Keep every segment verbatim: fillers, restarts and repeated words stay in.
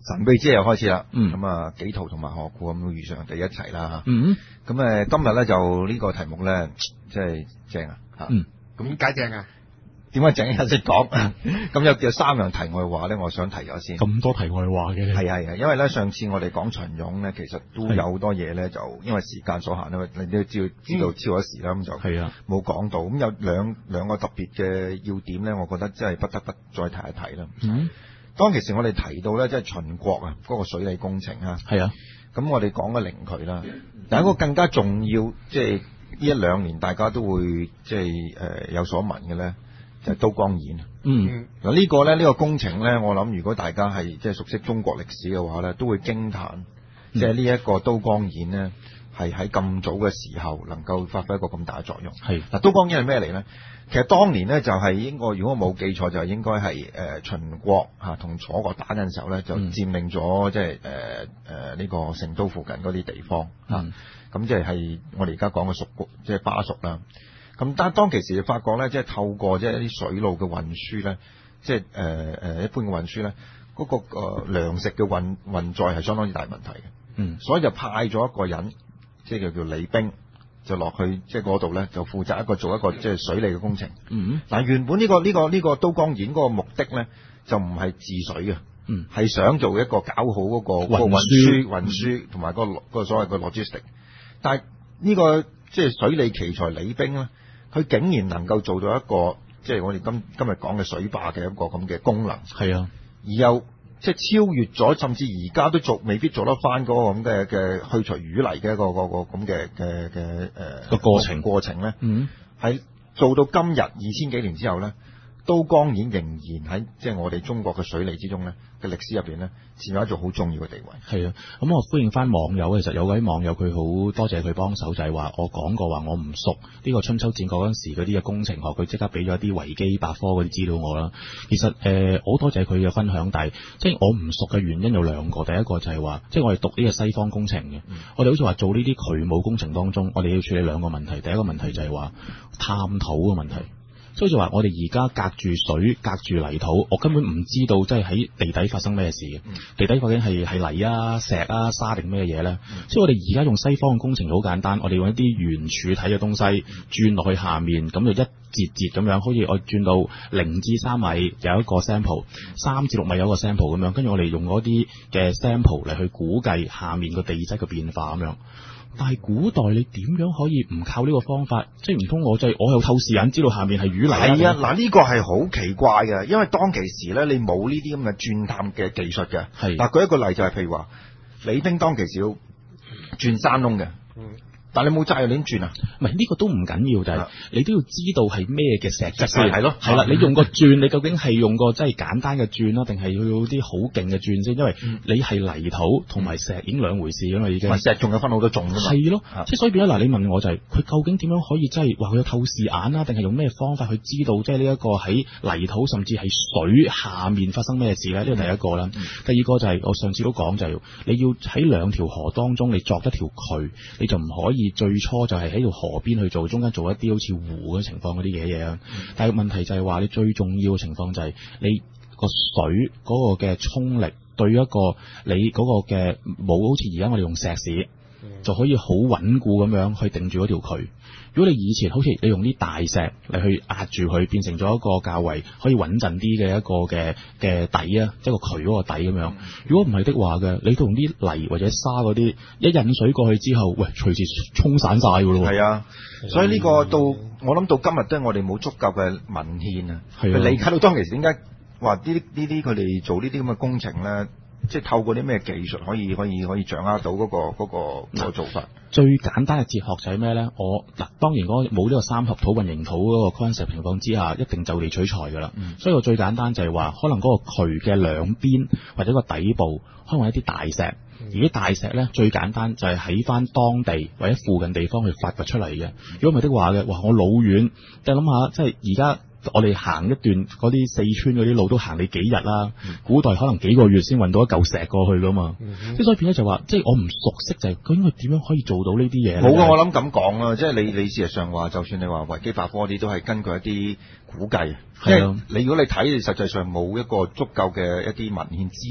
神秘之夜又開始啦， 嗯咁啊紀陶同埋何故咁都遇上地一齊啦， 嗯咁誒今日咧就呢個題目咧，即係正啊，嚇， 嗯， 咁點解正啊？點解正一識講？咁有有三樣題外話咧，我想提咗先。 咁多題外話嘅， 係啊係啊，因為咧上次我哋講秦俑咧，其實都有好多嘢咧，就因為時間所限咧，你都知道知道超咗時啦，咁就係啊， 冇講到。咁有兩兩個特別嘅要點咧，我覺得真係不得不再提一提啦。 嗯， 當其時我哋提到咧，即係秦國啊嗰個水利工程啊， 係啊， 咁我哋講嘅靈渠啦，但係一個更加重要，即係呢一兩年大家都會即係誒有所聞嘅咧。就係都江堰。 嗯， 嗱呢個咧，呢個工程咧，我諗如果大家係即係熟悉中國歷史嘅話咧，都會驚歎，即係呢一個都江堰咧，係喺咁早嘅時候能夠發揮一個咁大嘅作用。 係嗱，都江堰係咩嚟咧？其實當年咧就係應該，如果我冇記錯，就係應該係誒秦國嚇同楚國打緊時候咧，就佔領咗即係誒誒呢個成都附近嗰啲地方嚇。咁即係係我哋而家講嘅屬國，即係巴蜀啦。咁但係當其時就發覺咧，即係透過即係一啲水路嘅運輸咧，即係誒誒一般嘅運輸咧，嗰、那個誒、呃、糧食嘅運運載係相當之大問題嘅。 嗯，所以就派咗一個人，即係叫叫李冰，就落去即係嗰度咧，就負責一個做一個即係水利嘅工程。 嗯， 嗱原本呢、這個呢、這個呢、這個都江堰嗰個目的咧，就唔係治水嘅， 嗯， 係想做一個搞好嗰個運輸運輸同埋嗰個嗰個所謂嘅 logistic。但係呢個即係水利奇才李冰咧。佢竟然能夠做到一個即係我哋今今日講嘅水壩嘅一個咁嘅功能， 係啊， 而又即係超越咗，甚至而家都做未必做得翻嗰個咁嘅嘅去除淤泥嘅一個個個咁嘅嘅嘅誒個過程過程咧， 嗯， 喺做到今日二千幾年之後咧，都江堰仍然喺即係我哋中國嘅水利之中咧嘅歷史入邊咧，佔有一種好重要嘅地位。 係啊，咁我歡迎翻網友，其實有位網友佢好多謝佢幫手，就係話我講過話我唔熟呢個春秋戰國嗰陣時嗰啲嘅工程學，佢即刻俾咗啲維基百科嗰啲資料我啦。其實誒好多謝佢嘅分享，但係即係我唔熟嘅原因有兩個，第一個就係話即係我哋讀呢個西方工程嘅，嗯、我哋好似話做呢啲渠務工程當中，我哋要處理兩個問題，第一個問題就係話探討嘅問題。所以就話我哋而家隔住水、隔住泥土，我根本唔知道即係喺地底發生咩事嘅。嗯、地底究竟係係泥啊、石啊、沙定咩嘢咧？嗯、所以我哋而家用西方嘅工程好簡單，我哋用一啲圓柱體嘅東西轉落去下面，咁就一節節咁樣，好似我轉到零至三米有一個 sample， 三至六米有一個 sample 咁樣，跟住我哋用嗰啲嘅 sample 嚟去估計下面個地質嘅變化咁樣。但係古代你點樣可以唔靠呢個方法？即係唔通我就係我有透視眼知道下面係淤泥？ 係啊，嗱呢個係好奇怪嘅，因為當其時咧，你冇呢啲咁嘅鑽探嘅技術嘅。係嗱，舉一個例就係譬如話，李冰當其時要鑽山窿嘅。嗯。但你冇責任點轉啊？ 唔係呢個都唔緊要，就係、是、你都要知道係咩嘅石質先係咯。係啦，你用個鑽，你究竟係用個即係簡單嘅鑽啦，定係要啲好勁嘅鑽先？因為你係泥土同埋石已經兩回事㗎嘛，已經。石仲有分好多種㗎嘛。係咯，即係所以變咗嗱，你問我就係、是、佢究竟點樣可以即係話佢有透視眼啊？定係用咩方法去知道即係呢一個喺泥土甚至係水下面發生咩事咧？呢個第一個啦。嗯、第二個就係、是、我上次都講就係、是、你要喺兩條河當中，你鑿一條渠，你就唔可以。最初就係喺條河邊去做，中間做一啲好似湖嘅情況嗰啲嘅嘢啊。嗯、但係問題就係話，你最重要嘅情況就係你個水嗰個嘅衝力對一個你嗰個嘅冇好似而家我哋用石屎、嗯、就可以好穩固咁樣去定住嗰條渠。如果你以前好似你用啲大石嚟去壓住佢，變成咗一個較為可以穩陣啲嘅一個嘅嘅底啊，即係個渠嗰個底咁樣。如果唔係的話嘅，你同啲泥或者沙嗰啲一引水過去之後，喂，隨時沖散晒㗎咯。係啊， 所以呢個到我諗到今日都係我哋冇足夠嘅文獻啊，去理解到當其時點解話呢啲呢啲佢哋做呢啲咁嘅工程咧。即係透過啲咩技術可以可以可以掌握到嗰、嗰個嗰、嗰個嗰個做法？ 最簡單嘅哲學就係咩咧？我嗱當然嗰冇呢個三合土混凝土嗰個 concept 情況之下，一定就地取材㗎啦。嗯、所以我最簡單就係話，可能嗰個渠嘅兩邊或者個底部，可能一啲大石，嗯、而啲大石咧最簡單就係喺翻當地或者附近地方去發掘出嚟嘅。如果唔係的話嘅，哇！我老遠，你諗下，即係而家。我哋行一段嗰啲四川嗰啲路都行你幾日啦，嗯、古代可能幾個月先運到一嚿石過去噶嘛，即係、嗯、哼所以變咗就話，即係我唔熟悉就係究竟佢點樣可以做到呢啲嘢？ 冇噶，我諗咁講啦，即係你你事實上話，就算你話維基百科啲都係根據一啲估計，即係、啊、你如果你睇，實際上冇一個足夠嘅一啲文獻資料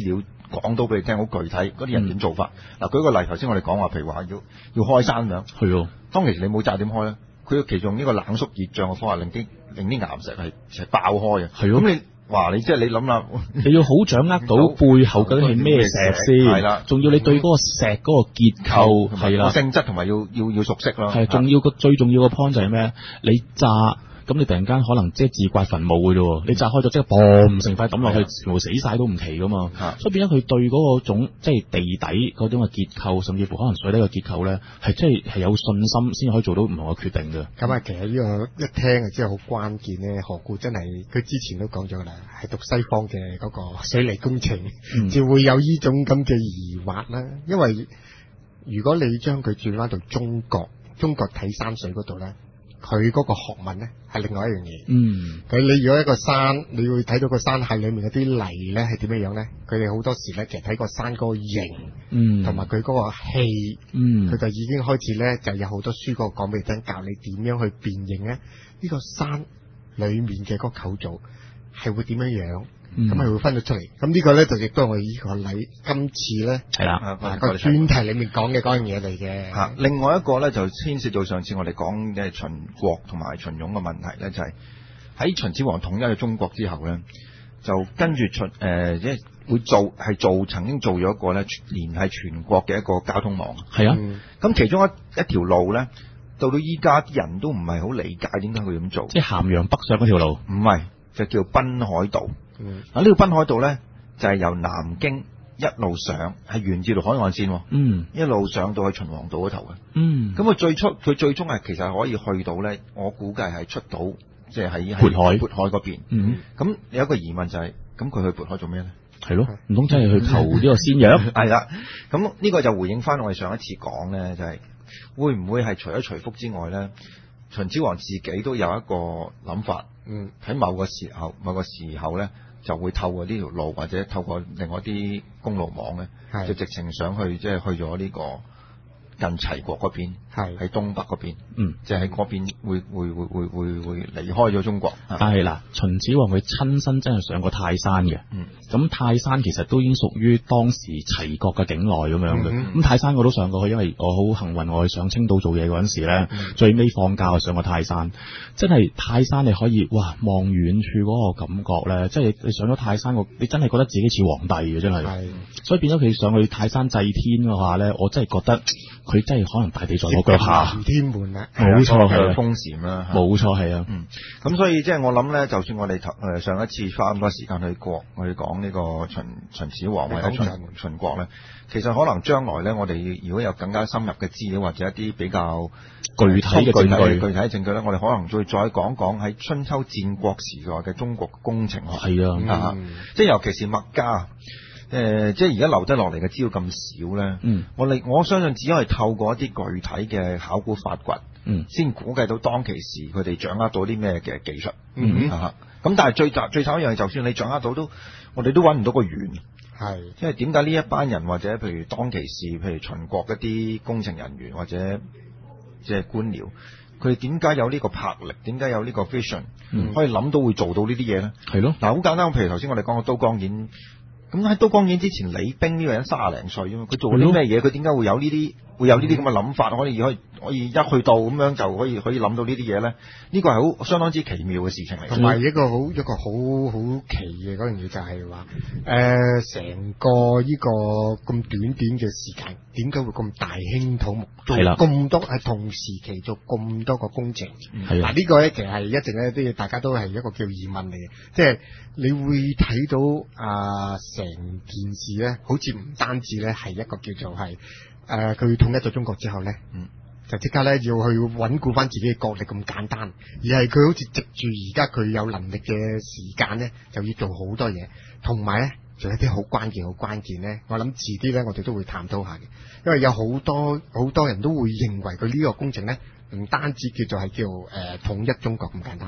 講到俾你聽，好具體嗰啲人點做法。嗱、嗯，舉個例，頭先我哋講話，譬如話要要開山咁樣，係喎。當其時你冇炸點開咧，佢其實用呢個冷縮熱脹嘅方法，令啲令啲岩石係係爆開嘅。係咁你話你即係你諗啦， 你要好掌握到背後究竟係咩石先，係啦，仲要你對嗰個石嗰個結構係啦， 性質同埋要要要熟悉咯。 係，仲要個最重要個 point 就係咩？你炸。咁你突然間可能即係自掘墳墓嘅啫，你炸開咗即係嘣成塊抌落去，全部死晒都唔奇噶嘛。所以變咗佢對嗰個種即係地底嗰種嘅結構，甚至乎可能水底嘅結構咧，係即係係有信心先可以做到唔同嘅決定嘅。咁啊，其實呢個一聽就知係好關鍵咧。何故真係佢之前都講咗啦，係讀西方嘅嗰個水泥工程，嗯、就會有呢種咁嘅疑惑啦。因為如果你將佢轉翻到中國，中國睇山水嗰度咧。佢嗰個學問咧係另外一樣嘢。嗯，佢你如果一個山，你會睇到個山系裏面嗰啲泥咧係點樣樣咧？佢哋好多時咧，其實睇個山嗰個形，嗯，同埋佢嗰個氣，嗯，佢就已經開始咧就有好多書嗰個講俾你聽，教你點樣去辨認咧呢、呢個山裏面嘅嗰個構造係會點樣樣。咁係、嗯、會分咗出嚟，咁呢個咧就亦都係我哋呢個禮今次咧係啦個專題裏面講嘅嗰樣嘢嚟嘅。嚇， 另外一個咧就牽涉到上次我哋講嘅秦國同埋秦俑嘅問題咧，就係、是、喺秦始皇統一咗中國之後咧，就跟住秦誒即係會做係做曾經做咗一個咧連係全國嘅一個交通網。係啊，咁、嗯、其中一一條路咧，到到依家啲人都唔係好理解點解佢咁做。即係咸陽北上嗰條路，唔係就叫濱海道。嗯，嗱呢個濱海道咧就係、是、由南京一路上，係沿住條海岸線，嗯，一路上到去秦皇島嗰頭嘅，嗯，咁佢最初佢最終係其實可以去到咧，我估計係出到即係喺渤海渤海嗰邊，嗯，咁有一個疑問就係、是，咁佢去渤海做咩咧？係咯，唔通真係去求呢個仙藥？係啦，咁呢個就回應翻我哋上一次講咧，就係、是、會唔會係除咗徐福之外咧，秦始皇自己都有一個諗法，嗯，喺某個時候某個時候咧。就會透過呢條路或者透過另外啲公路網咧，就直情上去即係去咗呢個近齊國嗰邊，係喺東北嗰邊，嗯，即係喺嗰邊會會會會會會離開咗中國。但係嗱，秦始皇佢親身真係上過泰山嘅，嗯，咁泰山其實都已經屬於當時齊國嘅境內咁樣嘅。咁、嗯嗯、泰山我都上過去，因為我好幸運，我去上青島做嘢嗰陣時咧，嗯、最尾放假我上過泰山，真係泰山你可以哇望遠處嗰個感覺咧，即係你上咗泰山個，你真係覺得自己似皇帝嘅真係。係，所以變咗佢上去泰山祭天嘅話咧，我真係覺得。佢真係可能大地在我腳下，天門啦，冇錯係封禪啦，冇錯係啊。嗯，咁所以即係我諗咧，就算我哋誒上一次花咁多時間去國去講呢個秦秦始皇或者秦秦國咧，其實可能將來咧，我哋如果有更加深入嘅資料或者一啲比較具體嘅證據、具體嘅證據咧，我哋可能再再講講喺春秋戰國時代嘅中國工程學。係啊，啊嗯、即係尤其是墨家。誒、呃，即係而家留低落嚟嘅資料咁少咧，嗯，我哋我相信只可以透過一啲具體嘅考古發掘，嗯，先估計到當其時佢哋掌握到啲咩嘅技術，嗯哼，啊，咁但係最最慘一樣，就算你掌握到都，我哋都揾唔到個源，係，即係點解呢一班人或者譬如當其時，譬如秦國一啲工程人員或者即係官僚，佢哋點解有呢個魄力？點解有呢個 vision，嗯、可以諗到會做到呢啲嘢咧？係咯，嗱，好簡單，譬如頭先我哋講嘅都江堰。咁喺都江堰之前，李冰呢個人卅零歲啊嘛，佢做啲咩嘢？佢點解會有呢啲會有呢啲咁嘅諗法？可以可以可以一去到咁樣就可以可以諗到呢啲嘢咧？呢個係好相當之奇妙嘅事情嚟。同埋一個好一個好好奇嘅嗰樣嘢就係話，誒成個呢個咁短短嘅時間，點解會咁大興土木？係啦，咁多係同時期做咁多個工程。係嗱呢個咧其實係一直咧啲大家都係一個叫疑問嚟嘅，即係你會睇到啊成件事咧，好似唔單止咧係一個叫做係誒佢統一咗中國之後咧，嗯，就即刻咧要去穩固翻自己嘅國力咁簡單，而係佢好似藉住而家佢有能力嘅時間咧，就要做好多嘢，同埋咧仲有啲好關鍵好關鍵咧，我諗遲啲咧我哋都會探討下嘅，因為有好多好多人都會認為佢呢個工程咧唔單止叫做係叫誒、呃、統一中國咁簡單。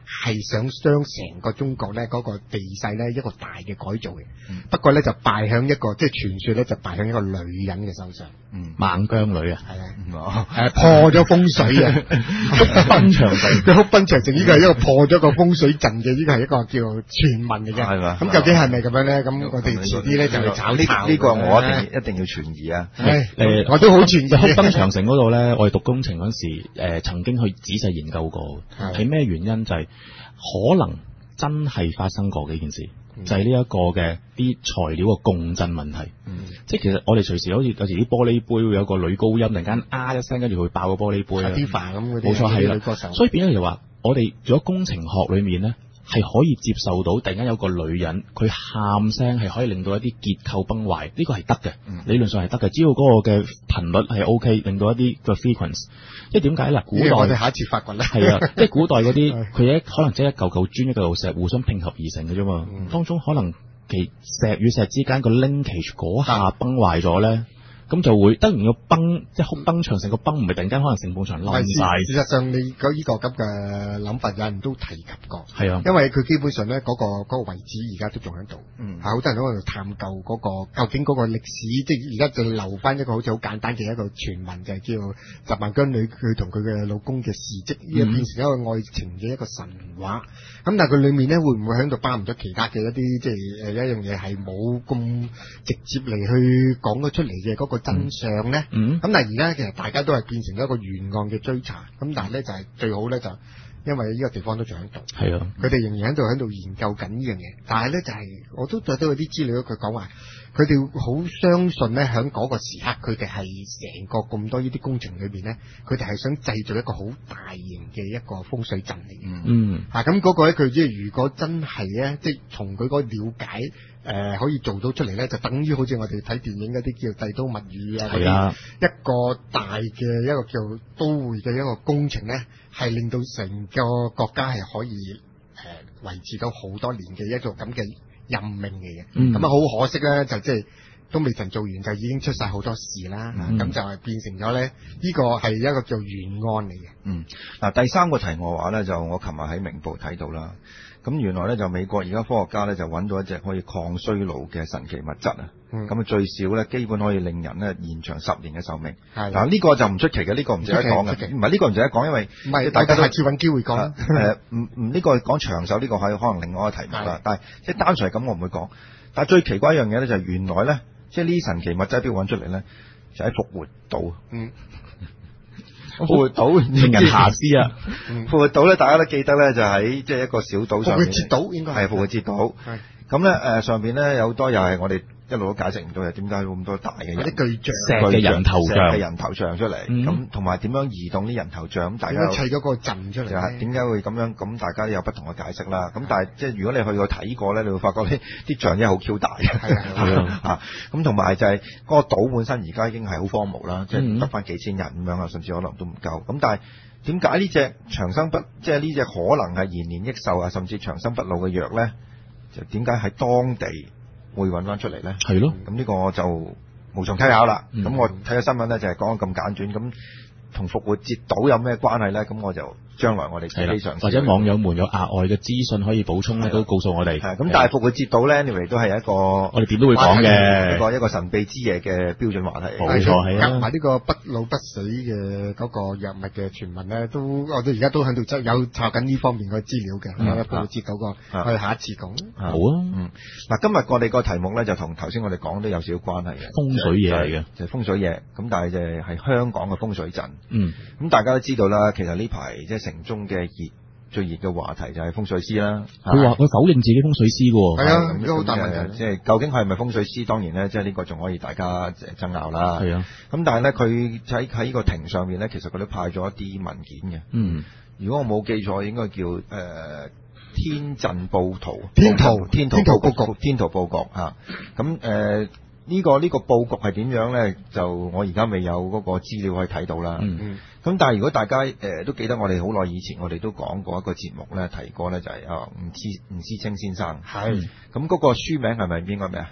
係想將成個中國咧嗰個地勢咧一個大嘅改造嘅。嗯、不過咧就敗響一個即係傳說咧就敗響一個女人嘅手上。嗯， 孟姜女啊， 係啊，係破咗風水啊，哭奔長城，佢哭奔長城呢個係一個破咗個風水陣嘅，呢個係一個叫傳聞嚟嘅。係嘛？咁究竟係咪咁樣咧？咁我哋遲啲咧就嚟炒呢呢個我一定一定要存疑啊！誒，我都好存疑。 哭奔長城嗰度咧，我哋讀工程嗰時誒、呃、曾經去仔細研究過，係咩原因？就係、是、可能真係發生過嘅一件事。就係呢一個嘅啲材料嘅共振問題，嗯、即係其實我哋隨時好似有時啲玻璃杯會有個女高音，突然間啊一聲，跟住會爆個玻璃杯啊， 啲飯咁嗰啲， 冇錯係啦。所以變咗就話，我哋如果工程學裏面咧，係可以接受到，突然間有個女人佢喊聲係可以令到一啲結構崩壞，呢、這個係得嘅，嗯、理論上係得嘅，只要嗰個嘅頻率係 O K，令到一啲個 frequency。即係點解啦？古代我哋下一次發掘咧， 係啊，即係古代嗰啲佢一可能即係一嚿嚿磚一嚿嚿石互相拼合而成嘅啫嘛，嗯、當中可能其石與石之間個 linkage 嗰下崩壞咗咧。咁就會當然個崩，即係哭崩長城個崩，唔係突然間可能成埲牆冧晒。 事實上，你嗰呢個咁嘅諗法，有人都提及過。 係啊， 因為佢基本上咧嗰、嗰個嗰個遺址而家都仲喺度。嗯，好多人都喺度探究嗰、嗰個究竟嗰個歷史，即係而家就留翻一個好似好簡單嘅一個傳聞，就係、是、叫十萬姜女佢同佢嘅老公嘅事蹟，呢個、嗯、變成一個愛情嘅一個神話。咁但係佢裏面咧會唔會喺度包含咗其他嘅一啲即係誒一樣嘢係冇咁直接嚟去講咗出嚟嘅嗰個真相咧？咁、嗯、但係而家其實大家都係變成咗一個懸案嘅追查。咁但係咧就係、是、最好咧就因為呢個地方都仲喺度，係啊，佢哋仍然喺度喺度研究緊呢樣嘢。但係咧就係、是、我都睇到有啲資料，佢講話佢哋好相信咧，喺嗰個時刻佢哋係成個咁多呢啲工程裏邊咧，佢哋係想製造一個好大型嘅一個風水陣嚟嘅。嗯，啊咁嗰個咧，佢即係如果真係咧，即係從佢個了解。誒、呃、可以做到出嚟咧，就等於好似我哋睇電影嗰啲叫帝都物語啊，係啊，一個大嘅一個叫都會嘅一個工程咧，係令到成個國家係可以誒、呃、維持到好多年嘅一個咁嘅任命嘅嘢。咁啊好可惜咧，就即係都未曾做完就已經出晒好多事啦。咁、嗯啊、就係變成咗咧，呢、這個係一個叫懸案嚟嘅。嗯， 嗱第三個題外話咧，就我琴日喺明報睇到啦。咁原來咧就美國而家科學家咧就揾到一隻可以抗衰老嘅神奇物質啊！咁啊、嗯、最少咧基本可以令人咧延長十年嘅壽命。係嗱呢個就唔出奇嘅，呢、這個唔值得講嘅。唔係呢個唔值得講，因為唔係大家都下次揾機會講。 誒唔唔呢個講長壽呢個係可能另外一個題目啦。但係即係單純係咁我唔會講。但係最奇怪一樣嘢咧就係原來咧即係呢神奇物質邊度揾出嚟咧？就喺復活島。嗯。復活島令人遐思啊！復活島咧，大家都記得咧，就喺即係一個小島上面。復活節島應該係復活節島。係咁咧，誒上邊咧有好多又係我哋一路都解釋唔到，又點解咁多大嘅啲巨像、 石嘅人頭像、 嘅人頭像出嚟？咁同埋點樣移動啲人頭像？咁大家砌咗個陣出嚟。就係點解會咁樣？咁大家都有不同嘅解釋啦。咁但係即係如果你去過睇過咧，你會發覺呢啲像真係好 Q 大嘅。係啊，咁同埋就係嗰個島本身而家已經係好荒蕪啦，即係得翻幾千人咁樣啊，甚至可能都唔夠。咁但係點解呢隻長生不即係呢隻可能係延年益壽啊，甚至長生不老嘅藥咧？就點解喺當地會揾翻出嚟咧？係咯，咁呢個就無從稽考啦。咁、嗯、我睇咗新聞咧，就係講咁簡短，咁同復活節島有咩關係咧？咁我就將來我哋自己嘗試， 或者網友們有額外嘅資訊可以補充咧，都告訴我哋。 咁但係復活節島咧，你哋都係一個我哋點都會講嘅一個一個神秘之夜嘅標準話題。 冇錯，係啊。 夾埋呢個不老不死嘅嗰個藥物嘅傳聞咧，都我哋而家都喺度執有查緊呢方面嘅資料嘅。咁復活節島個，我哋下一次講。 好啊。 嗯。嗱，今日我哋個題目咧就同頭先我哋講都有少少關係嘅。 風水嘢嚟嘅， 就係風水嘢。咁但係就係香港嘅風水陣。 嗯。 咁大家都知道啦，其實呢排即係城中嘅熱最熱嘅話題就係風水師啦。 佢話佢否認自己風水師嘅。 係啊，咁好大問題。 即係究竟係咪風水師？當然咧，即係呢個仲可以大家爭拗啦。 係啊。咁但係咧，佢喺喺呢個庭上面咧，其實佢都派咗一啲文件嘅。 嗯。 如果我冇記錯，應該叫誒、呃、天陣報圖。 天圖。 天圖報局。天圖報局嚇。咁誒呢個呢、這個佈局係點樣咧？就我而家未有嗰個資料可以睇到啦。嗯嗯。咁但係如果大家誒、呃、都記得我哋好耐以前我哋都講過一個節目咧，提過咧就係、是、啊吳思吳思清先生係咁嗰個書名係咪應該咩啊？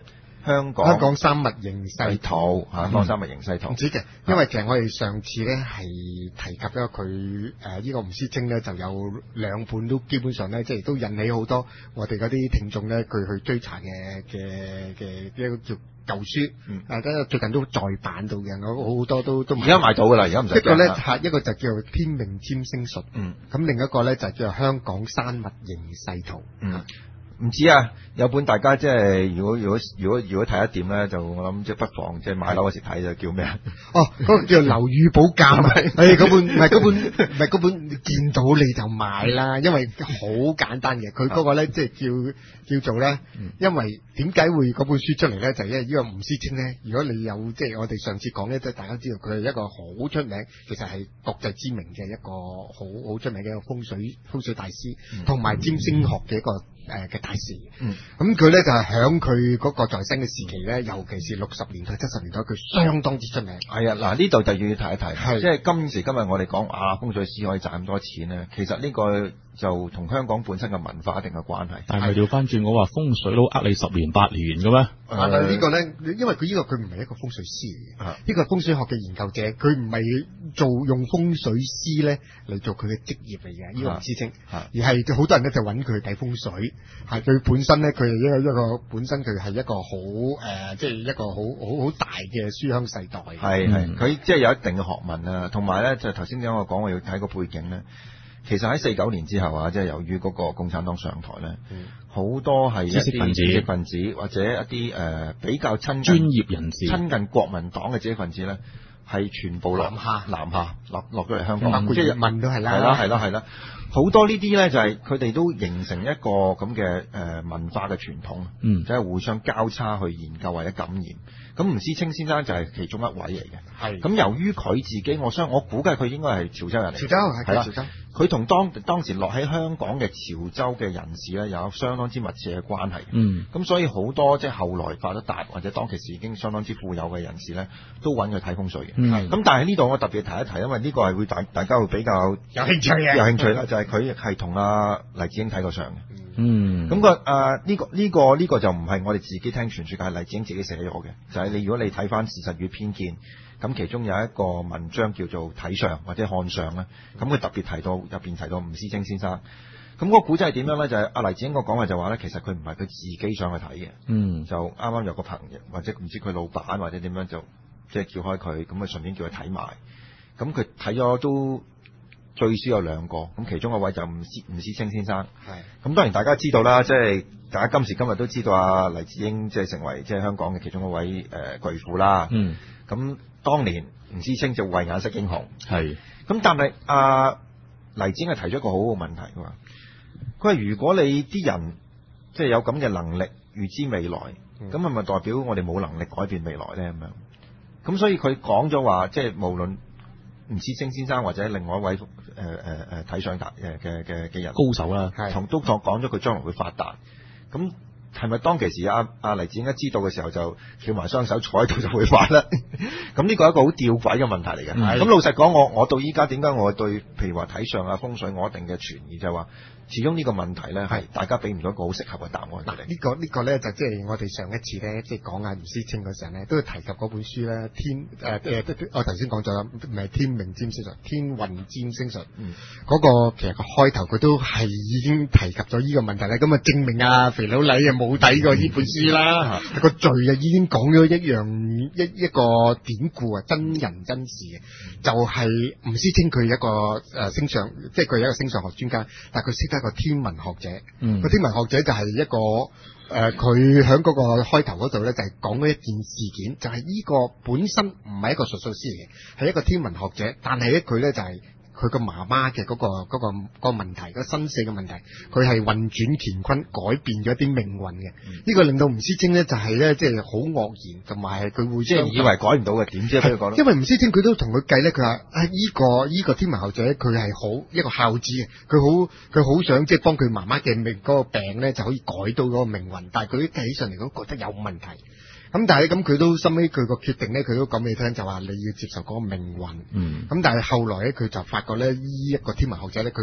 香港香港生物形勢圖嚇，香港生物形勢圖。 唔知嘅，因為其實我哋上次咧係提及咗佢誒呢個吳思清咧，就有兩本都基本上咧，即係都引起好多我哋嗰啲聽眾咧，佢去追查嘅嘅嘅一個叫舊書， 嗯， 誒，最近都再版到嘅，我好多都都而家買到㗎啦，而家唔使。 一個咧係一個就叫做天命占星術， 嗯， 咁另一個咧就叫做香港山脈形勢圖， 嗯。唔知啊，有本大家即係如果如果如果如果睇得掂咧，就我諗即係不妨即係買樓嗰時睇就叫咩啊？ 哦，嗰、那個叫樓宇寶鑑，係嗰本唔係嗰本唔係嗰本見到你就買啦，因為好簡單嘅，佢嗰個咧即係叫叫做咧，因為點解會嗰本書出嚟咧？就係、因為呢個吳思清咧，如果你有即係我哋上次講咧，即係大家知道佢係一個好出名，其實係國際知名嘅一個好好出名嘅一個風水風水大師，同埋占星學嘅一個。誒嘅大事，嗯，咁佢咧就係響佢嗰個在生嘅時期咧，尤其是六十年代、七十年代，佢相當之出名。 係啊，嗱呢度就要提一提，係即係今時今日我哋講啊風水師可以賺咁多錢咧，其實呢個就同香港本身嘅文化一定嘅關係。 但係調翻轉，我話風水佬呃你十年八年嘅咩？ 但係呢個咧，因為佢呢個佢唔係一個風水師嚟嘅，呢個係風水學嘅研究者，佢唔係做用風水師咧嚟做佢嘅職業嚟嘅，呢、這個唔知清，而係好多人咧就揾佢睇風水。係佢本身咧，佢係一個一個本身佢係一個好誒、呃，即係一個好好好大嘅書香世代。 係係，佢即係有一定嘅學問啊，同埋咧就頭先點解我講我要睇個背景咧？其實喺四九年之後啊，即係由於嗰個共產黨上台咧，好、嗯、多係知識分子、 知識分子或者一啲誒、呃、比較親近專業人士、 親近國民黨嘅知識分子咧，係全部落南下南下落落咗嚟香港， 嗯、即係問都係啦， 係啦係啦係啦。好多呢啲咧就係佢哋都形成一個咁嘅誒文化嘅傳統，嗯，即係互相交叉去研究或者感染。咁吳思清先生就係其中一位嚟嘅，係。咁由於佢自己，我相我估計佢應該係潮州人嚟， 潮州係啦，潮州。 佢同當當時落喺香港嘅潮州嘅人士咧，有相當之密切嘅關係。嗯。咁所以好多即係後來發得達或者當其時已經相當之富有嘅人士咧，都揾佢睇風水嘅。嗯。咁但係呢度我特別提一提，因為呢個係會大大家會比較有興趣嘅， 有興趣啦，就係佢係同阿黎智英睇過相嘅。 嗯。 咁、個啊呢個呢個呢個就唔係我哋自己聽傳説嘅，係黎智英自己寫咗嘅。就係、是、你如果你睇翻《事實與偏見》，咁其中有一個文章叫做睇相或者看相咧，咁佢特別提到入邊提到吳思清先生。咁、個古仔係點樣咧？就係、是、阿黎智英個講嘅就話咧，其實佢唔係佢自己想去睇嘅。嗯。就啱啱有個朋友或者唔知佢老闆或者點樣就即係叫開佢，咁啊順便叫佢睇埋。咁佢睇咗都最少有兩個，咁其中一位就吳思吳思清先生。係。咁當然大家知道啦，即係大家今時今日都知道阿黎智英即係成為即係香港嘅其中一位誒、呃、巨富啦。嗯。咁當年吳思清就慧眼識英雄。係。咁但係阿、呃、黎智英係提出一個好好嘅問題，佢話：佢話如果你啲人即係有咁嘅能力預知未來，咁係咪代表我哋冇能力改變未來咧？咁樣。咁所以佢講咗話，即係無論吳思清先生或者另外一位誒誒誒睇相達誒嘅嘅嘅人高手啦， 同都講講咗佢將來會發達。咁係咪當其時阿阿黎智英一知道嘅時候就翹埋雙手坐喺度就會發咧？咁呢個係一個好吊詭嘅問題嚟嘅。咁、嗯、老實講，我我到依家點解我對譬如話睇相啊風水我一定嘅存疑就係話。始終呢個問題咧係大家俾唔到一個好適合嘅答案。嗱、這個，呢個呢個咧就即係我哋上一次咧即係講阿吳思清嗰時候咧，都提及嗰本書咧天誒誒、呃，我頭先講咗啦，唔係天命占星術，天運占星術。嗯，嗰、那個其實個開頭佢都係已經提及咗呢個問題咧，咁啊證明啊肥佬黎啊冇睇過呢本書啦。嗯、個序啊已經講咗一樣一一個典故啊，真人真事嘅，就係、是、吳思清佢一個誒星相，即係佢係一個星相學專家，但係佢識得。一個天文學者，個、嗯、天文學者就係一個誒，佢喺嗰個開頭嗰度咧，就係講咗一件事件，就係、是、呢個本身唔係一個術數師嚟嘅，係一個天文學者，但係咧佢咧就係、是。佢個媽媽嘅嗰個嗰、嗰個嗰、嗰個問題，嗰個生死嘅問題，佢係運轉乾坤，改變咗一啲命運嘅。呢、嗯呢個令到吳思清咧就係咧即係好愕然，同埋佢會即係以為改唔到嘅，點知俾佢講？因為吳思清佢都同佢計咧，佢話啊依、呢個依、呢個天文學者佢係好一個孝子嘅，佢好佢好想即係幫佢媽媽嘅命嗰個病咧就可以改到嗰個命運，但係佢計起上嚟都覺得有問題。咁但係咁佢都收尾佢個決定咧，佢都講俾你聽，就話你要接受嗰個命運。嗯。咁但係後來咧，佢就發覺咧，呢一個天文學者咧，佢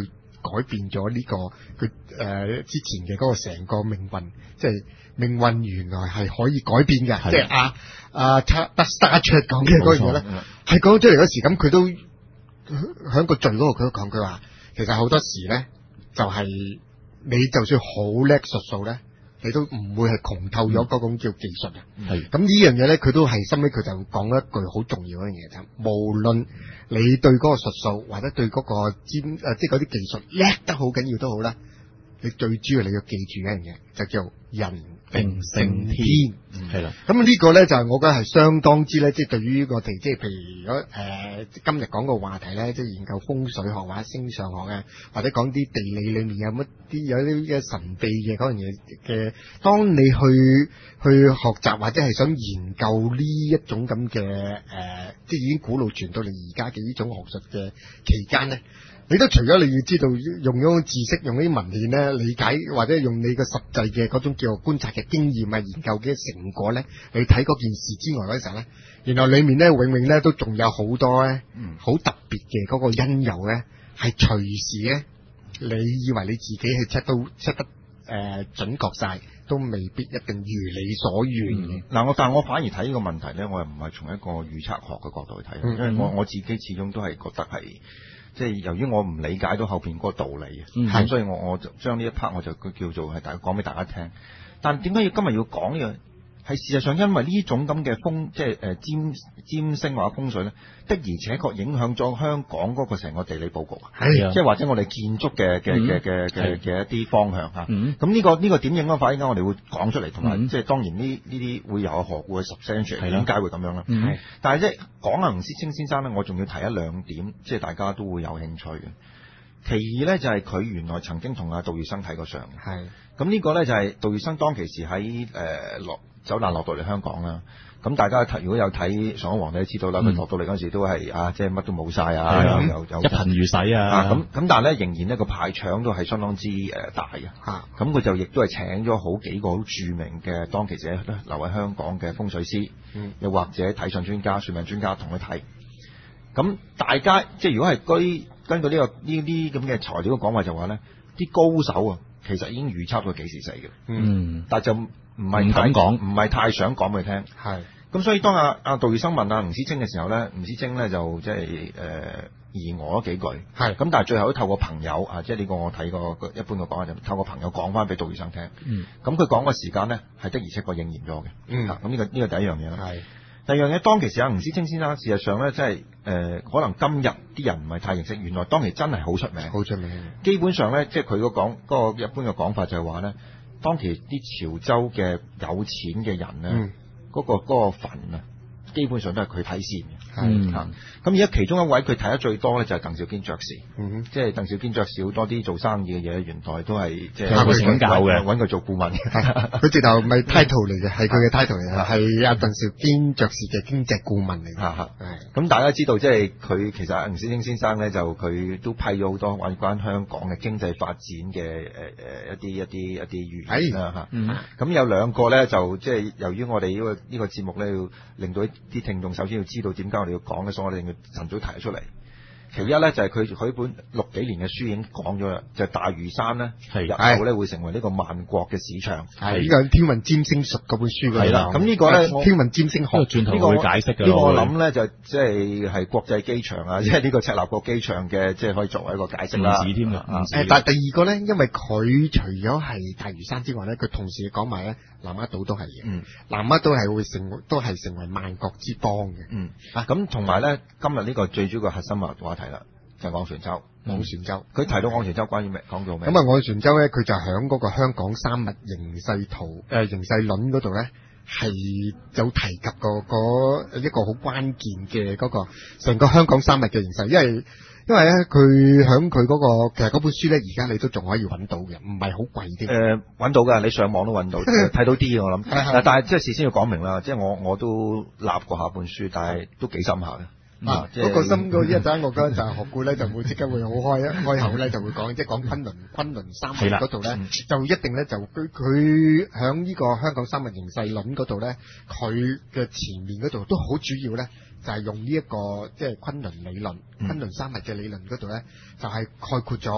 改變咗呢、這個佢誒、呃、之前嘅嗰個成個命運，即係命運原來係可以改變嘅，即係阿阿 Star Trek 講嘅嗰樣嘢咧，係講出嚟嗰時咁，佢都喺個序嗰度佢都講，佢話其實好多時咧就係、是、你就算好叻術數咧。你都唔會係窮透咗嗰種叫技術啊！係咁呢樣嘢咧，佢都係收尾佢就講一句好重要嗰樣嘢就係，無論你對嗰個術數或者對嗰個尖誒、呃，即係嗰啲技術叻得好緊要都好啦，你最主要你要記住一樣嘢，就叫人定勝天。係啦，咁呢個咧就係我覺得係相當之咧，即係對於我哋即係譬如如果誒、呃、今日講個話題咧，即係研究風水學或者星象學嘅，或者講啲地理裏面有乜啲有啲嘅神秘嘅嗰樣嘢嘅，當你去去學習或者係想研究呢一種咁嘅誒，即係已經古老傳到嚟而家嘅呢種學術嘅期間咧。你都除咗你要知道用嗰種知識，用啲文獻咧理解，或者用你個實際嘅嗰種叫做觀察嘅經驗啊、研究嘅成果咧，你睇嗰件事之外嗰陣時候咧，原來裡面咧永永咧都仲有好多咧，好特別嘅嗰個因由咧，係隨時咧，你以為你自己係 check 到 check 得誒、呃、準確晒，都未必一定如你所願嘅。 嗱、嗯，我但係我反而睇呢個問題咧，我又唔係從一個預測學嘅角度去睇，嗯、因為我我自己始終都係覺得係。即係由於我唔理解到後邊嗰個道理啊，咁、嗯、所以我我就將呢一 part 我就叫做係大家講俾大家聽。但點解要今日要講呢樣？係事實上因為呢種咁嘅風，即係誒占占星或者風水咧，的而且確影響咗香港嗰個成個地理佈局啊。係啊，即係或者我哋建築嘅嘅嘅嘅嘅嘅一啲方向嚇。咁、嗯、呢、這個呢、這個點影響法？應該我哋會講出嚟，同埋即係當然呢呢啲會有學會 substantiate 點解會咁樣啦。係，但係即係講阿吳思清先生咧，我仲要提一兩點，即係大家都會有興趣嘅。其二咧就係、是、佢原來曾經同阿杜月笙睇過相。係。咁呢個咧就係杜月笙當其時喺誒落走難落到嚟香港啦。咁大家如果有睇《上海皇帝》都知道啦，佢、嗯、落到嚟嗰陣時都係啊，即係乜都冇晒啊，又有一貧如洗啊。咁咁但係咧仍然呢個排場都係相當之誒大嘅。嚇。咁佢就亦都係請咗好幾個好著名嘅當其時留喺香港嘅風水師，嗯、又或者睇相專家、算命專家同佢睇。咁大家即係如果係居根據呢、這個呢啲咁嘅材料嘅講話就話咧，啲高手啊，其實已經預測佢幾時死嘅。嗯，但係就唔係太講，唔係太想講俾佢聽。係。咁所以當阿阿杜月笙問阿吳思清嘅時候咧，吳思清咧就即係誒疑我咗幾句。係。咁但係最後都透過朋友啊，即係呢個我睇過一般嘅講法就透過朋友講翻俾杜月笙聽。嗯。咁佢講嘅時間咧係的而且確應驗咗嘅。嗯。咁呢個呢個第一樣嘢啦。係。第二樣嘢，當其時阿吳思清先生，事實上咧，即係誒，可能今日啲人唔係太認識，原來當其真係好出名，好出名。基本上咧，即係佢個講嗰個一般嘅講法就係話咧，當其啲潮州嘅有錢嘅人咧，嗰、嗯嗰個嗰、嗰個墳啊，基本上都係佢睇線嘅。係嚇，咁而家其中一位佢睇得最多咧就係鄧肇堅爵士，嗯、即係鄧肇堅爵士好多啲做生意嘅嘢，原來都係即係佢請教嘅，揾佢做顧問。佢直頭唔係 title 嚟嘅，係佢嘅 title 嚟嘅，係阿鄧肇堅爵士嘅經濟顧問嚟嘅。嚇嚇，咁大家知道即係佢其實吳思清先生咧，就佢都批咗好多有關香港嘅經濟發展嘅誒誒一啲一啲一啲預言啦嚇。咁、嗯嗯、有兩個咧，就即係由於我哋呢、呢個呢、呢個節目咧，要令到啲聽眾首先要知道點解我哋要講嘅，所以我哋要晨早提出嚟。其一咧就係佢佢本六幾年嘅書已經講咗啦，就係、大嶼山咧日後咧會成為呢個萬國嘅市場。係呢個天文占星術嗰本書㗎。係啦，咁呢個咧天文占星學轉頭會解釋嘅。呢、呢個我諗咧就即係係國際機場啊，即係呢個赤鱲角機場嘅，即係可以作為一個解釋啦。唔止添㗎。誒，但係第二個咧，因為佢除咗係大嶼山之外咧，佢同時講埋咧南丫島都係嘅。嗯，南丫島係會成都係成為萬國之邦嘅。嗯，啊咁同埋咧，今日呢個最主要嘅核心話話題啦，就係、是、昂船洲。昂船洲，佢、嗯、提到昂船洲關於咩？講到咩？咁啊，昂船洲咧，佢就喺嗰個香港三物形勢圖誒、呃、形勢論嗰度咧，係有提及過嗰一個好關鍵嘅嗰個成個香港三物嘅形勢，因為因為咧佢喺佢嗰個其實嗰本書咧，而家你都仲可以揾到嘅，唔係好貴啲。誒、呃，揾到㗎，你上網都揾到，睇到啲嘅我諗。但係即係事先要講明啦，即係我我都立過下本書，但係都幾深下嘅。啊！嗰、那個深嗰一陣，我嗰陣就係學過咧，就會即刻會好開啊！開口咧就會講，即係講昆侖昆侖三物嗰度咧，就一定咧就佢佢喺呢個香港三物形勢論嗰度咧，佢嘅前面嗰度都好主要咧，就係、是、用呢、這、一個即係昆侖理論、嗯、昆侖三物嘅理論嗰度咧，就係、是、概括咗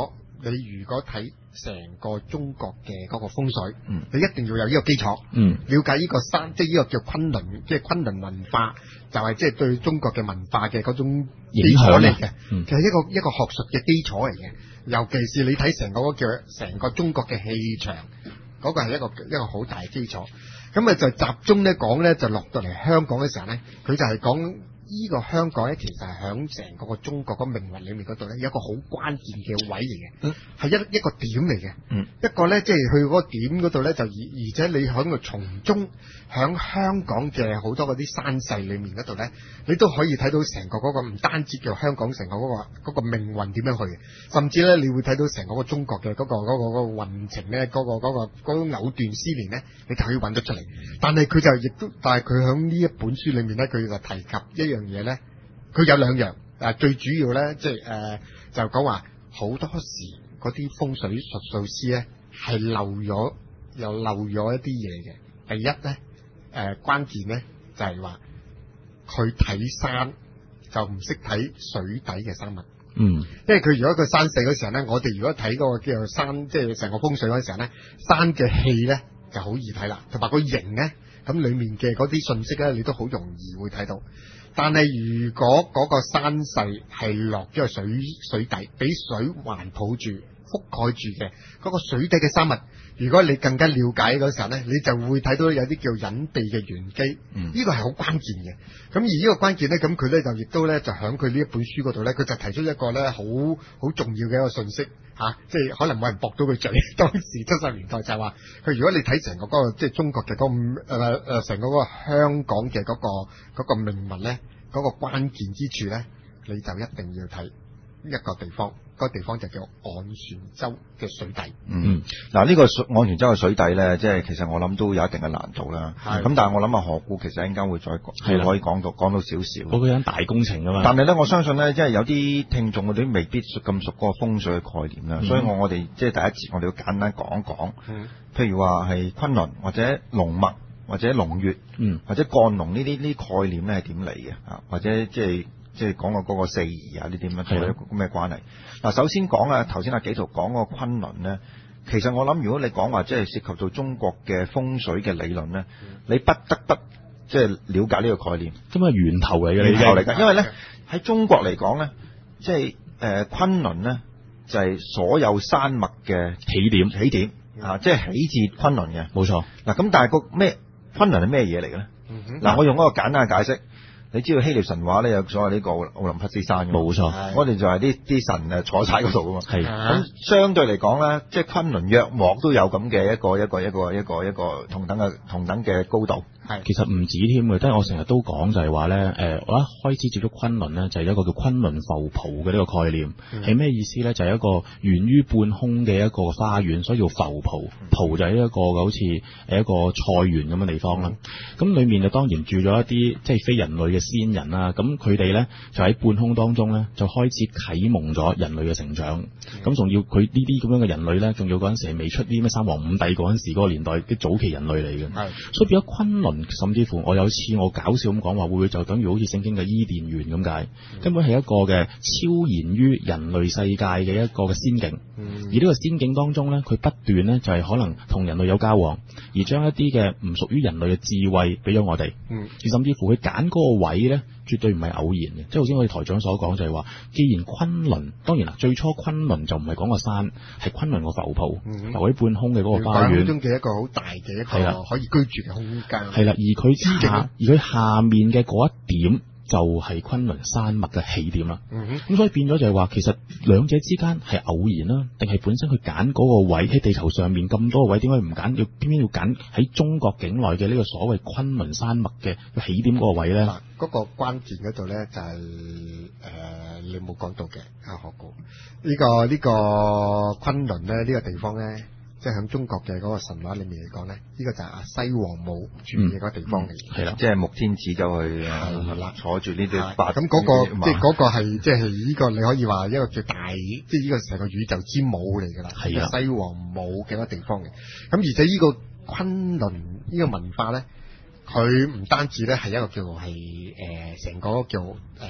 你如果睇成個中國嘅嗰個風水， 嗯， 你一定要有呢個基礎， 嗯， 了解呢個山，即係呢個叫昆侖，即係昆侖文化，就係即係對中國嘅文化嘅嗰種基礎嚟嘅， 嗯， 其實一個一個學術嘅基礎嚟嘅。尤其是你睇成個嗰個叫成個中國嘅氣場，嗰、嗰個係一個一個好大嘅基礎。咁啊就集中咧講咧，就落到嚟香港嘅時候咧，佢就係講。呢個香港咧，其實係響成個個中國個命運裏面嗰度咧，有一個好關鍵嘅位嚟嘅，係、嗯、一一個點嚟嘅、嗯。一個咧，即係去嗰個點嗰度咧，就而而且你響個從中響香港嘅好多嗰啲山勢裏面嗰度咧，你都可以睇到成個嗰、嗰個唔單止叫香港成個嗰、嗰個嗰、嗰個命運點樣去，甚至咧你會睇到成個個中國嘅嗰、嗰個嗰、嗰個嗰、嗰個運程咧，嗰、嗰個嗰、嗰個嗰個藕斷絲連咧，你就可以揾得出嚟。但係佢就亦都，但係佢響呢一本書裏面咧，佢就提及一樣嘢咧，佢有兩樣，誒最主要咧，即係誒就講話好多時嗰啲風水術數師咧係漏咗又漏咗一啲嘢嘅。第一咧，誒、呃、關鍵咧就係話佢睇山就唔識睇水底嘅生物。嗯，因為佢如果個山勢嗰時候咧，我哋如果睇嗰個叫做山，即係成個風水嗰時候咧，山嘅氣咧就好易睇啦，同埋個形咧，咁裏面嘅嗰啲信息咧，你都好容易會睇到。但係如果嗰個山勢係落咗去水水底，俾水環抱住、覆蓋住嘅嗰個水底嘅生物，如果你更加了解嗰時候咧，你就會睇到有啲叫隱秘嘅玄機。嗯，呢個係好關鍵嘅。咁而呢個關鍵咧，咁佢咧就亦都咧就喺佢呢一本書嗰度咧，佢就提出一個咧好好重要嘅一個信息嚇、啊，即係可能冇人駁到佢嘴。當時七十年代就係話，佢如果你睇成個嗰、嗰個即係中國嘅嗰、嗰個誒誒成個嗰個香港嘅嗰、嗰個嗰、嗰個命運咧，嗰、嗰個關鍵之處咧，你就一定要睇一個地方。嗰、那個地方就叫昂船洲嘅水底。 嗯，嗱、這、呢個水昂船洲嘅水底咧，即係其實我諗都有一定嘅難度啦。係。咁但係我諗啊，何故其實一陣間會再講，可以講到講到少少。嗰個樣大工程啊嘛。但係咧，我相信咧，即係有啲聽眾嗰啲未必咁熟嗰個風水嘅概念啦、嗯，所以我我哋即係第一節我哋要簡單講一講。嗯。譬如話係昆侖或者龍脈或者龍穴，嗯，或者幹龍呢啲呢啲概念咧係點嚟嘅啊？或者即係。即係講個嗰個四儀啊，呢啲咁樣同佢有咩關係？嗱，首先講啊，頭先阿紀陶講個昆侖咧，其實我諗如果你講話即係涉及到中國嘅風水嘅理論咧、嗯，你不得不即係了解呢個概念。咁係源頭嚟嘅，源頭嚟㗎。因為咧喺中國嚟講咧，即係誒昆侖咧就係、是、所有山脈嘅起點，起點、嗯、啊，即係起自昆侖嘅。冇錯。嗱咁，但係個咩昆侖係咩嘢嚟嘅咧？嗱、嗯，我用一個簡單嘅解釋。你知道希臘神話咧有所謂呢個奧林匹斯山嘅，冇錯。我哋就係啲啲神誒坐晒嗰度噶嘛。係。咁相對嚟講咧，即係昆侖約莫都有咁嘅一個一個一個一個一個同等嘅同等嘅高度。係。其實唔止添嘅，即係我成日都講就係話咧，誒，我一開始接觸昆侖咧，就係一個叫昆侖浮蒲嘅呢個概念。係、嗯、咩意思咧？就係、是、一個源於半空嘅一個花園，所以叫浮蒲。蒲就係一個好似誒一個菜園咁嘅地方啦。咁、嗯、裡面就當然住咗一啲即係非人類嘅先人啦，咁佢哋咧就喺半空當中咧，就開始啟蒙咗人類嘅成長。咁仲要佢呢啲咁樣嘅人類咧，仲要嗰陣時係未出啲咩三皇五帝嗰陣時嗰個年代啲早期人類嚟嘅。係，所以變咗昆侖，甚至乎我有次我搞笑咁講話，會唔會就等於好似聖經嘅伊甸園咁解？根本係一個嘅超然於人類世界嘅一個嘅仙境。而呢個仙境當中咧，佢不斷咧就係可能同人類有交往，而將一啲嘅唔屬於人類嘅智慧俾咗我哋。嗯，而甚至乎佢揀嗰個位咧，絕對唔係偶然嘅。即係頭先我哋台長所講就係話，既然昆侖，當然啦，最初昆侖就唔係講個山，係昆侖個浮蒲，浮喺半空嘅嗰個花園當中嘅一個好大嘅一個可以居住嘅空間。係啦，而佢下而佢下面嘅嗰一點，就係昆侖山脈嘅起點啦。咁、嗯、所以變咗就係話，其實兩者之間係偶然啦，定係本身佢揀嗰個位喺地球上面咁多個位，點解唔揀？要偏偏要揀喺中國境內嘅呢個所謂昆侖山脈嘅起點嗰個位咧？嗱，嗰個關鍵嗰度咧就係、是、誒、呃，你冇講到嘅啊，學過呢個呢、這個昆侖咧呢、這個地方咧。即係喺中國嘅嗰個神話裏面嚟講咧，呢、這個就係阿西王母住嘅嗰個地方嚟。係、嗯、啦，即係木天子就去係啦，坐住呢啲八。咁嗰、那個即係嗰個係即係呢個你可以話一個叫大，即係呢個成個宇宙之母嚟㗎啦。係啊，西王母嘅一個地方嘅。咁而且呢個昆侖呢個文化咧，佢唔單止咧係一個叫係誒成個叫誒。呃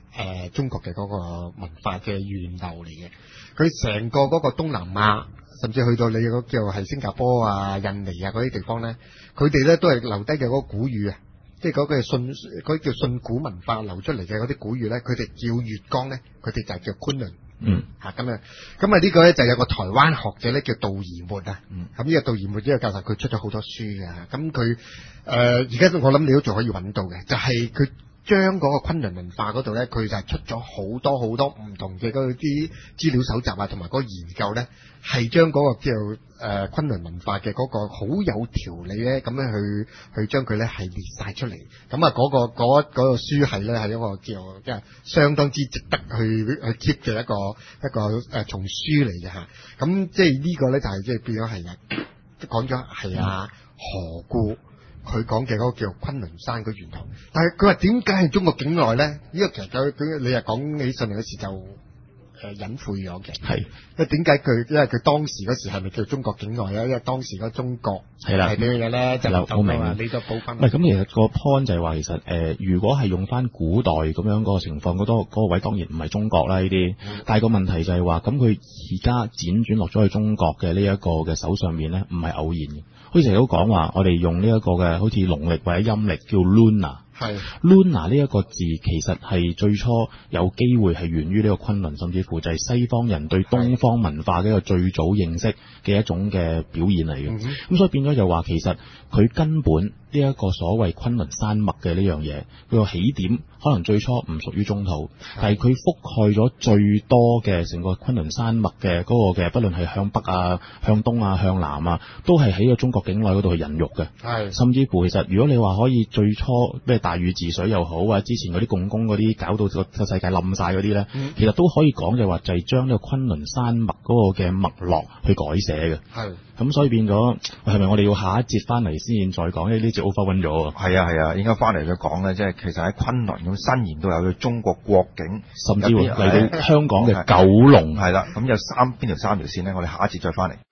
呃、中國嘅嗰個文化嘅源流嚟嘅。佢成個嗰個東南亞，甚至去到你嗰叫係新加坡啊、印尼啊嗰啲地方咧，佢哋咧都係留低嘅嗰個古語啊，即係嗰個信嗰啲叫信古文化流出嚟嘅嗰啲古語咧，佢哋叫月光咧，佢哋就係叫昆崙。 嗯， 嚇咁啊，咁啊呢個咧就有個台灣學者咧叫杜怡沫啊， 嗯， 咁呢個杜怡沫呢個教授佢出咗好多書嘅，咁佢誒而家我諗你都仲可以揾到嘅，就係佢將嗰個昆崙文化嗰度咧，佢就係出咗好多好多唔同嘅嗰啲資料搜集啊，同埋嗰個研究咧，係將嗰個叫誒、呃、昆崙文化嘅嗰個好有條理咧，咁樣去去將佢咧係列晒出嚟。咁啊嗰個嗰嗰、嗰個書係咧係一個叫即係相當之值得去去 keep 嘅一個一個誒叢書嚟嘅嚇。咁即係呢個咧就係即係變咗係啊講咗係啊何故。佢講嘅嗰個叫昆崙山個源頭，但係佢話點解係中國境內咧？呢、這個其實佢佢你係講起上嚟嗰時就誒、呃、隱晦咗嘅。係，因為點解佢因為佢當時嗰時係咪叫中國境內咧？因為當時嗰中國係啦係點樣咧？就好明啊！ 你就補翻。唔係咁， 其實個 point 就係話其實誒、呃，如果係用翻古代咁樣嗰個情況，嗰多嗰個位當然唔係中國啦呢啲，嗯、但係個問題就係話咁佢而家輾轉落咗去中國嘅呢一個嘅手上面咧，唔係偶然嘅。好似成日都講話，我哋用呢一個嘅好似農曆或者陰曆叫 Luna。係 Luna 呢一個字其實係最初有機會係源於呢個昆崙，甚至乎就係西方人對東方文化嘅一個最早認識嘅一種嘅表現嚟嘅。咁、嗯、所以變咗就話其實佢根本呢一個所謂昆崙山脈嘅呢樣嘢，佢個起點可能最初唔屬於中土，但係佢覆蓋咗最多嘅成個昆崙山脈嘅嗰個嘅，不論係向北啊、向東啊、向南啊，都係喺個中國境內嗰度去孕育嘅。係，甚至乎其實如果你話可以最初咩大禹治水又好啊，之前嗰啲共工嗰啲搞到個世界冧晒嗰啲咧，嗯、其實都可以講就話就係將呢個昆崙山脈嗰個嘅脈絡去改寫嘅。係。咁所以變咗，係咪我哋要下一節翻嚟先再講？因為呢節 overrun 咗。係啊係啊，應該翻嚟再講咧，即係其實喺昆崙咁伸延到有去中國國境， 甚至乎嚟到香港嘅九龍。 係啦，咁有三邊條三條線咧，我哋下一節再翻嚟。